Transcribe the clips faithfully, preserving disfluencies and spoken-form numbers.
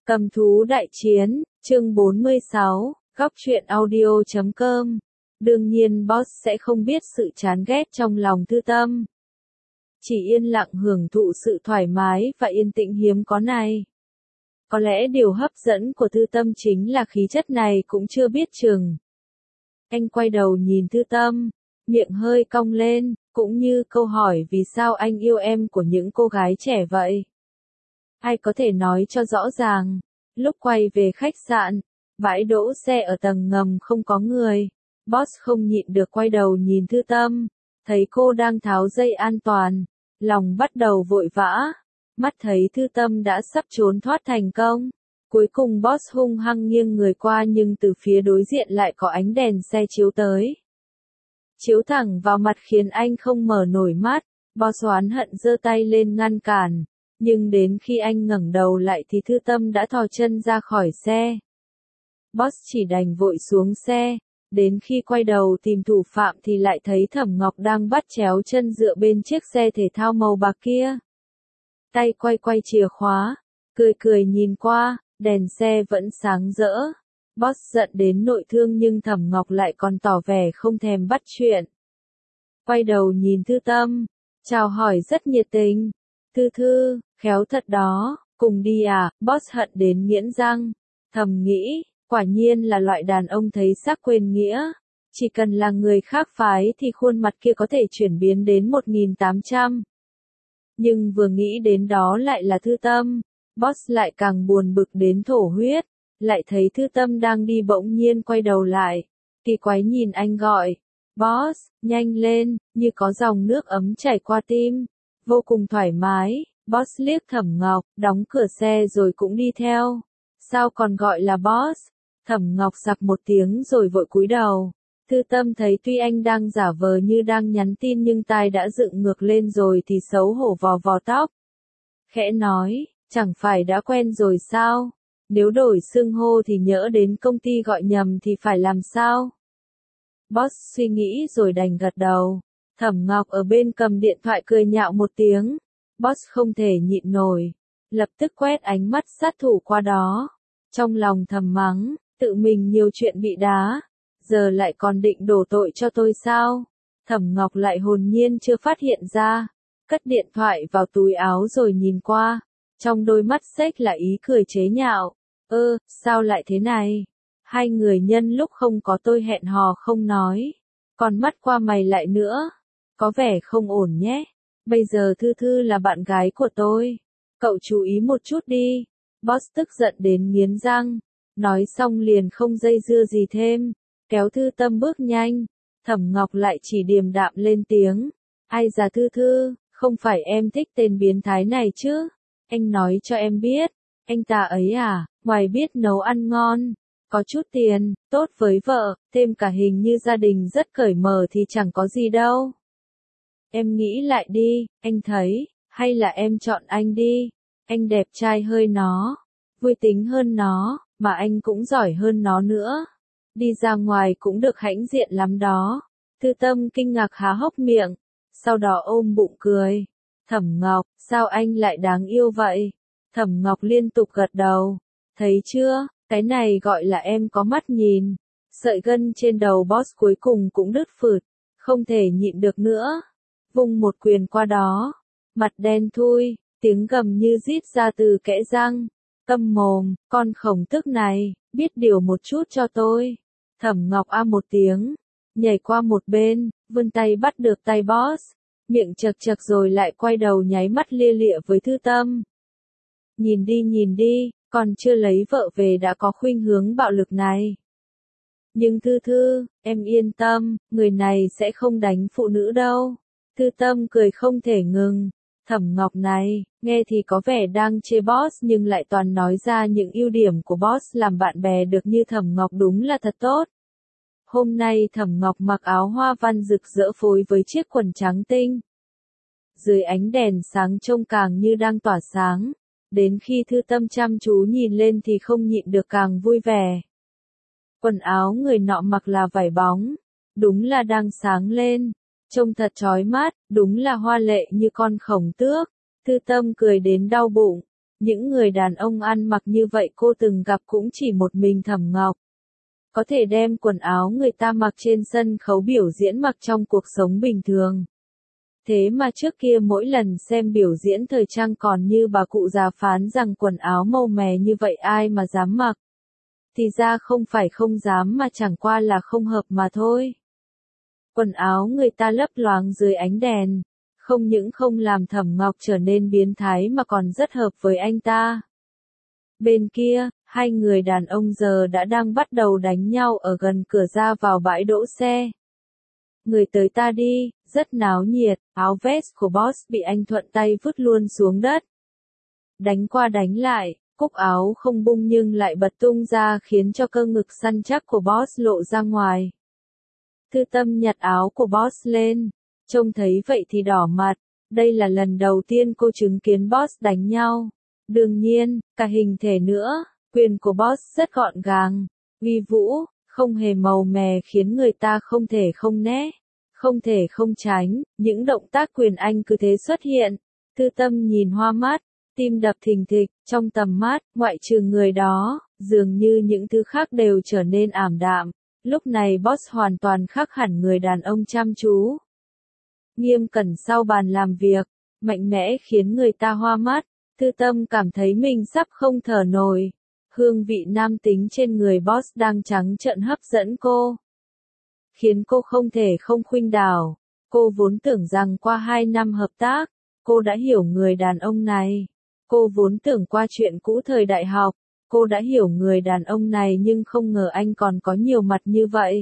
Cầm thú đại chiến, chương bốn mươi sáu, góc truyện audio chấm com. Đương nhiên boss sẽ không biết sự chán ghét trong lòng Thư Tâm. Chỉ yên lặng hưởng thụ sự thoải mái và yên tĩnh hiếm có này. Có lẽ điều hấp dẫn của Thư Tâm chính là khí chất này cũng chưa biết chừng. Anh quay đầu nhìn Thư Tâm, miệng hơi cong lên, cũng như câu hỏi vì sao anh yêu em của những cô gái trẻ vậy. Ai có thể nói cho rõ ràng. Lúc quay về khách sạn, bãi đỗ xe ở tầng ngầm không có người. Boss không nhịn được quay đầu nhìn Thư Tâm, thấy cô đang tháo dây an toàn, lòng bắt đầu vội vã. Mắt thấy Thư Tâm đã sắp trốn thoát thành công. Cuối cùng boss hung hăng nghiêng người qua nhưng từ phía đối diện lại có ánh đèn xe chiếu tới. Chiếu thẳng vào mặt khiến anh không mở nổi mắt, boss oán hận giơ tay lên ngăn cản. Nhưng đến khi anh ngẩng đầu lại thì Thư Tâm đã thò chân ra khỏi xe. Boss chỉ đành vội xuống xe, đến khi quay đầu tìm thủ phạm thì lại thấy Thẩm Ngọc đang bắt chéo chân dựa bên chiếc xe thể thao màu bạc kia. Tay quay quay chìa khóa, cười cười nhìn qua, đèn xe vẫn sáng rỡ. Boss giận đến nội thương nhưng Thẩm Ngọc lại còn tỏ vẻ không thèm bắt chuyện. Quay đầu nhìn Thư Tâm, chào hỏi rất nhiệt tình. Thư Thư, khéo thật đó, cùng đi à, boss hận đến nghiến răng. Thầm nghĩ, quả nhiên là loại đàn ông thấy xác quên nghĩa. Chỉ cần là người khác phái thì khuôn mặt kia có thể chuyển biến đến một nghìn tám trăm. Nhưng vừa nghĩ đến đó lại là Thư Tâm, boss lại càng buồn bực đến thổ huyết. Lại thấy Thư Tâm đang đi bỗng nhiên quay đầu lại. Kỳ quái nhìn anh gọi, boss, nhanh lên, như có dòng nước ấm chảy qua tim. Vô cùng thoải mái, boss liếc Thẩm Ngọc, đóng cửa xe rồi cũng đi theo. Sao còn gọi là boss? Thẩm Ngọc sặc một tiếng rồi vội cúi đầu. Thư Tâm thấy tuy anh đang giả vờ như đang nhắn tin nhưng tai đã dựng ngược lên rồi thì xấu hổ vò vò tóc. Khẽ nói, chẳng phải đã quen rồi sao? Nếu đổi xưng hô thì nhỡ đến công ty gọi nhầm thì phải làm sao? Boss suy nghĩ rồi đành gật đầu. Thẩm Ngọc ở bên cầm điện thoại cười nhạo một tiếng. Boss không thể nhịn nổi. Lập tức quét ánh mắt sát thủ qua đó. Trong lòng thầm mắng, tự mình nhiều chuyện bị đá. Giờ lại còn định đổ tội cho tôi sao? Thẩm Ngọc lại hồn nhiên chưa phát hiện ra. Cất điện thoại vào túi áo rồi nhìn qua. Trong đôi mắt xếch là ý cười chế nhạo. Ơ, sao lại thế này? Hai người nhân lúc không có tôi hẹn hò không nói. Còn mắt qua mày lại nữa. Có vẻ không ổn nhé. Bây giờ Thư Thư là bạn gái của tôi. Cậu chú ý một chút đi. Boss tức giận đến nghiến răng. Nói xong liền không dây dưa gì thêm. Kéo Thư Tâm bước nhanh. Thẩm Ngọc lại chỉ điềm đạm lên tiếng. Ai già Thư Thư, không phải em thích tên biến thái này chứ? Anh nói cho em biết. Anh ta ấy à, ngoài biết nấu ăn ngon, có chút tiền, tốt với vợ, thêm cả hình như gia đình rất cởi mở thì chẳng có gì đâu. Em nghĩ lại đi, anh thấy, hay là em chọn anh đi. Anh đẹp trai hơn nó, vui tính hơn nó, mà anh cũng giỏi hơn nó nữa. Đi ra ngoài cũng được hãnh diện lắm đó. Thư Tâm kinh ngạc há hốc miệng, sau đó ôm bụng cười. Thẩm Ngọc, sao anh lại đáng yêu vậy? Thẩm Ngọc liên tục gật đầu. Thấy chưa, cái này gọi là em có mắt nhìn. Sợi gân trên đầu boss cuối cùng cũng đứt phượt, không thể nhịn được nữa. Vung một quyền qua đó, mặt đen thui, tiếng gầm như rít ra từ kẽ răng. Câm mồm, con khổng tức này, biết điều một chút cho tôi. Thẩm Ngọc a một tiếng, nhảy qua một bên, vươn tay bắt được tay boss, miệng chật chật rồi lại quay đầu nháy mắt lia lịa với Thư Tâm. Nhìn đi nhìn đi, còn chưa lấy vợ về đã có khuynh hướng bạo lực này. Nhưng Thư Thư, em yên tâm, người này sẽ không đánh phụ nữ đâu. Thư Tâm cười không thể ngừng. Thẩm Ngọc này, nghe thì có vẻ đang chê boss nhưng lại toàn nói ra những ưu điểm của boss làm bạn bè được như Thẩm Ngọc đúng là thật tốt. Hôm nay Thẩm Ngọc mặc áo hoa văn rực rỡ phối với chiếc quần trắng tinh. Dưới ánh đèn sáng trông càng như đang tỏa sáng. Đến khi Thư Tâm chăm chú nhìn lên thì không nhịn được càng vui vẻ. Quần áo người nọ mặc là vải bóng, đúng là đang sáng lên, trông thật chói mắt, đúng là hoa lệ như con khổng tước. Thư Tâm cười đến đau bụng, Những người đàn ông ăn mặc như vậy cô từng gặp cũng chỉ một mình Thẩm Ngọc. Có thể đem quần áo người ta mặc trên sân khấu biểu diễn mặc trong cuộc sống bình thường. Thế mà trước kia mỗi lần xem biểu diễn thời trang còn như bà cụ già phán rằng quần áo màu mè như vậy ai mà dám mặc. Thì ra không phải không dám mà chẳng qua là không hợp mà thôi. Quần áo người ta lấp loáng dưới ánh đèn, không những không làm Thẩm Ngọc trở nên biến thái mà còn rất hợp với anh ta. Bên kia, hai người đàn ông giờ đã đang bắt đầu đánh nhau ở gần cửa ra vào bãi đỗ xe. Người tới ta đi, rất náo nhiệt, áo vest của boss bị anh thuận tay vứt luôn xuống đất. Đánh qua đánh lại, cúc áo không bung nhưng lại bật tung ra khiến cho cơ ngực săn chắc của boss lộ ra ngoài. Thư Tâm nhặt áo của boss lên, trông thấy vậy thì đỏ mặt, đây là lần đầu tiên cô chứng kiến boss đánh nhau. Đương nhiên, cả hình thể nữa, quyền của boss rất gọn gàng, uy vũ, không hề màu mè khiến người ta không thể không né, không thể không tránh, những động tác quyền anh cứ thế xuất hiện. Thư Tâm nhìn hoa mắt, tim đập thình thịch, trong tầm mắt, ngoại trừ người đó, dường như những thứ khác đều trở nên ảm đạm. Lúc này boss hoàn toàn khác hẳn người đàn ông chăm chú. Nghiêm cẩn sau bàn làm việc, mạnh mẽ khiến người ta hoa mắt. Thư Tâm cảm thấy mình sắp không thở nổi. Hương vị nam tính trên người boss đang trắng trợn hấp dẫn cô, khiến cô không thể không khuynh đảo. Cô vốn tưởng rằng qua hai năm hợp tác, cô đã hiểu người đàn ông này. Cô vốn tưởng qua chuyện cũ thời đại học, cô đã hiểu người đàn ông này nhưng không ngờ anh còn có nhiều mặt như vậy.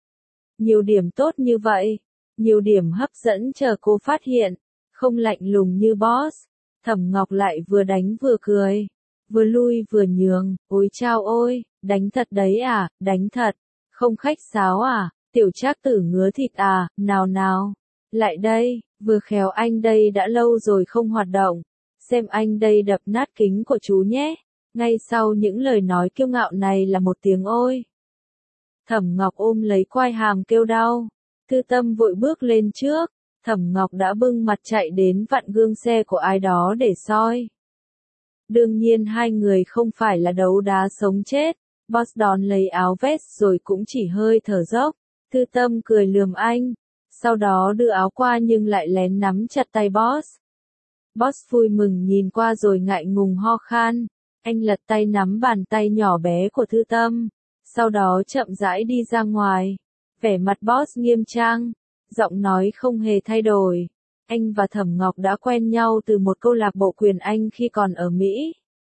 Nhiều điểm tốt như vậy, nhiều điểm hấp dẫn chờ cô phát hiện, không lạnh lùng như boss. Thẩm Ngọc lại vừa đánh vừa cười, vừa lui vừa nhường, ôi chao ôi, đánh thật đấy à, đánh thật, không khách sáo à, tiểu trác tử ngứa thịt à, nào nào, lại đây, vừa khéo anh đây đã lâu rồi không hoạt động, xem anh đây đập nát kính của chú nhé. Ngay sau những lời nói kiêu ngạo này là một tiếng ôi. Thẩm Ngọc ôm lấy quai hàm kêu đau, Thư Tâm vội bước lên trước. Thẩm Ngọc đã bưng mặt chạy đến vặn gương xe của ai đó để soi. Đương nhiên hai người không phải là đấu đá sống chết, boss đón lấy áo vest rồi cũng chỉ hơi thở dốc. Thư Tâm cười lườm anh, sau đó đưa áo qua nhưng lại lén nắm chặt tay boss. Boss vui mừng nhìn qua rồi ngại ngùng ho khan, anh lật tay nắm bàn tay nhỏ bé của Thư Tâm, sau đó chậm rãi đi ra ngoài. Vẻ mặt boss nghiêm trang, giọng nói không hề thay đổi. Anh và Thẩm Ngọc đã quen nhau từ một câu lạc bộ quyền Anh khi còn ở Mỹ.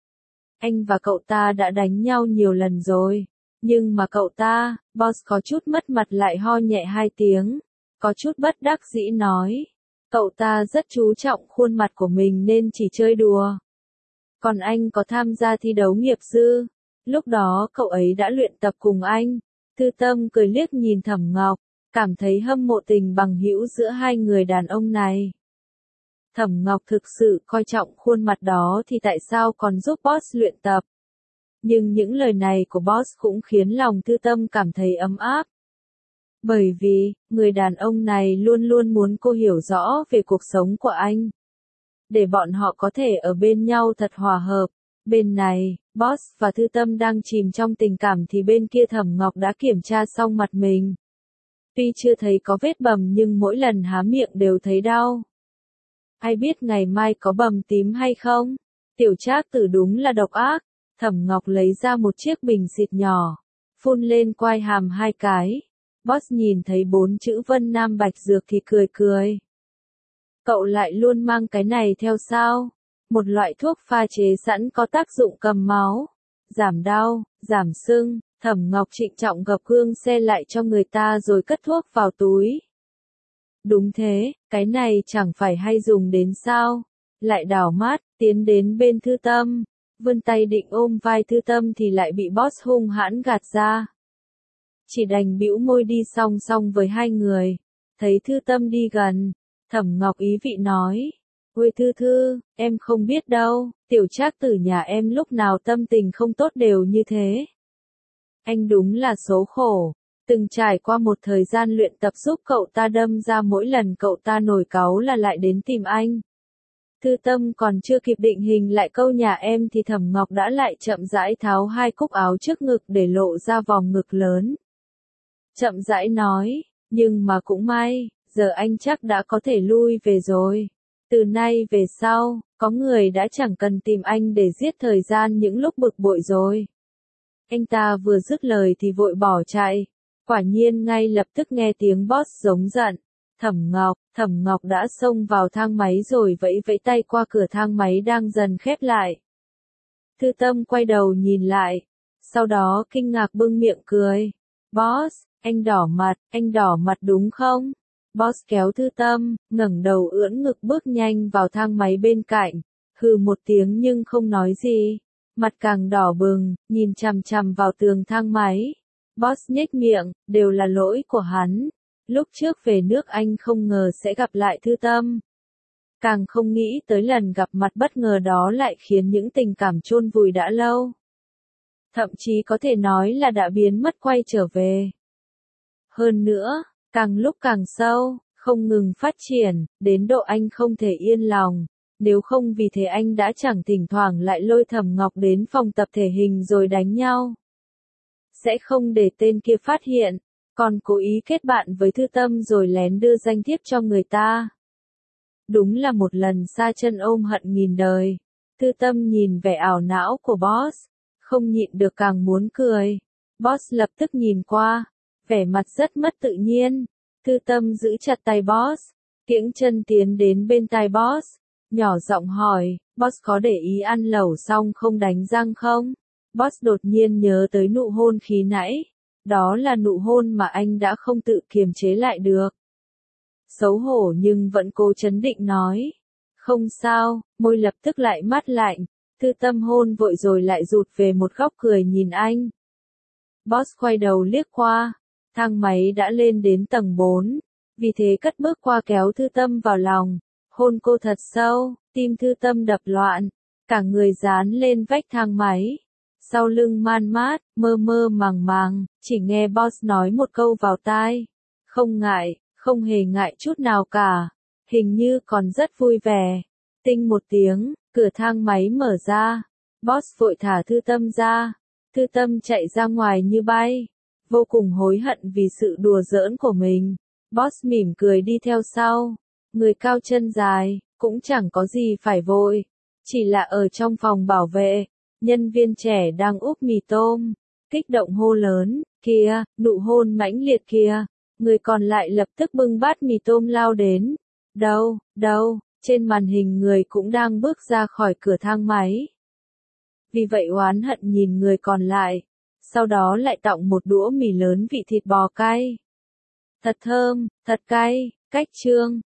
Anh và cậu ta đã đánh nhau nhiều lần rồi. Nhưng mà cậu ta, boss có chút mất mặt lại ho nhẹ hai tiếng. Có chút bất đắc dĩ nói. Cậu ta rất chú trọng khuôn mặt của mình nên chỉ chơi đùa. Còn anh có tham gia thi đấu nghiệp dư. Lúc đó cậu ấy đã luyện tập cùng anh. Thư Tâm cười liếc nhìn Thẩm Ngọc, cảm thấy hâm mộ tình bằng hữu giữa hai người đàn ông này. Thẩm Ngọc thực sự coi trọng khuôn mặt đó thì tại sao còn giúp boss luyện tập. Nhưng những lời này của boss cũng khiến lòng Thư Tâm cảm thấy ấm áp. Bởi vì, người đàn ông này luôn luôn muốn cô hiểu rõ về cuộc sống của anh. Để bọn họ có thể ở bên nhau thật hòa hợp. Bên này, boss và Thư Tâm đang chìm trong tình cảm thì bên kia Thẩm Ngọc đã kiểm tra xong mặt mình. Tuy chưa thấy có vết bầm nhưng mỗi lần há miệng đều thấy đau. Ai biết ngày mai có bầm tím hay không? Tiểu Trác Tử đúng là độc ác. Thẩm Ngọc lấy ra một chiếc bình xịt nhỏ, phun lên quai hàm hai cái. Boss nhìn thấy bốn chữ Vân Nam Bạch Dược thì cười cười. Cậu lại luôn mang cái này theo sao? Một loại thuốc pha chế sẵn có tác dụng cầm máu, giảm đau, giảm sưng. Thẩm Ngọc trịnh trọng gập gương xe lại cho người ta rồi cất thuốc vào túi. Đúng thế, cái này chẳng phải hay dùng đến sao? Lại đảo mắt, tiến đến bên Thư Tâm, vươn tay định ôm vai Thư Tâm thì lại bị boss hung hãn gạt ra. Chỉ đành bĩu môi đi song song với hai người. Thấy Thư Tâm đi gần, Thẩm Ngọc ý vị nói. Ôi Thư Thư, em không biết đâu, Tiểu Trác Tử nhà em lúc nào tâm tình không tốt đều như thế. Anh đúng là số khổ, từng trải qua một thời gian luyện tập giúp cậu ta đâm ra mỗi lần cậu ta nổi cáu là lại đến tìm anh. Thư Tâm còn chưa kịp định hình lại câu nhà em thì Thẩm Ngọc đã lại chậm rãi tháo hai cúc áo trước ngực để lộ ra vòng ngực lớn. Chậm rãi nói, nhưng mà cũng may, giờ anh chắc đã có thể lui về rồi. Từ nay về sau, có người đã chẳng cần tìm anh để giết thời gian những lúc bực bội rồi. Anh ta vừa dứt lời thì vội bỏ chạy. Quả nhiên ngay lập tức nghe tiếng boss giống giận. Thẩm Ngọc, Thẩm Ngọc đã xông vào thang máy rồi vẫy vẫy tay qua cửa thang máy đang dần khép lại. Thư Tâm quay đầu nhìn lại, sau đó kinh ngạc bưng miệng cười. Boss, anh đỏ mặt, anh đỏ mặt đúng không? Boss kéo Thư Tâm, ngẩng đầu ưỡn ngực bước nhanh vào thang máy bên cạnh, hừ một tiếng nhưng không nói gì, mặt càng đỏ bừng, nhìn chằm chằm vào tường thang máy. Boss nhếch miệng, đều là lỗi của hắn. Lúc trước về nước anh không ngờ sẽ gặp lại Thư Tâm. Càng không nghĩ tới lần gặp mặt bất ngờ đó lại khiến những tình cảm chôn vùi đã lâu. Thậm chí có thể nói là đã biến mất quay trở về. Hơn nữa, càng lúc càng sâu, không ngừng phát triển, đến độ anh không thể yên lòng. Nếu không vì thế anh đã chẳng thỉnh thoảng lại lôi Thẩm Ngọc đến phòng tập thể hình rồi đánh nhau. Sẽ không để tên kia phát hiện, còn cố ý kết bạn với Thư Tâm rồi lén đưa danh thiếp cho người ta. Đúng là một lần sa chân ôm hận nghìn đời. Thư Tâm nhìn vẻ ảo não của boss, không nhịn được càng muốn cười. Boss lập tức nhìn qua, vẻ mặt rất mất tự nhiên. Thư Tâm giữ chặt tay boss, kiễng chân tiến đến bên tai boss, nhỏ giọng hỏi, boss có để ý ăn lẩu xong không đánh răng không? Boss đột nhiên nhớ tới nụ hôn khi nãy. Đó là nụ hôn mà anh đã không tự kiềm chế lại được. Xấu hổ nhưng vẫn cố chấn định nói. Không sao, môi lập tức lại mát lạnh. Thư Tâm hôn vội rồi lại rụt về một góc cười nhìn anh. Boss quay đầu liếc qua. Thang máy đã lên đến tầng bốn. Vì thế cất bước qua kéo Thư Tâm vào lòng. Hôn cô thật sâu, tim Thư Tâm đập loạn. Cả người dán lên vách thang máy. Sau lưng man mát, mơ mơ màng màng, chỉ nghe boss nói một câu vào tai. Không ngại, không hề ngại chút nào cả. Hình như còn rất vui vẻ. Tinh một tiếng, cửa thang máy mở ra. Boss vội thả Thư Tâm ra. Thư Tâm chạy ra ngoài như bay. Vô cùng hối hận vì sự đùa giỡn của mình. Boss mỉm cười đi theo sau. Người cao chân dài, cũng chẳng có gì phải vội. Chỉ là ở trong phòng bảo vệ. Nhân viên trẻ đang úp mì tôm, kích động hô lớn, kia, nụ hôn mãnh liệt kia. Người còn lại lập tức bưng bát mì tôm lao đến. Đâu, đâu, trên màn hình người cũng đang bước ra khỏi cửa thang máy. Vì vậy oán hận nhìn người còn lại, sau đó lại tọng một đũa mì lớn vị thịt bò cay. Thật thơm, thật cay, cách chương.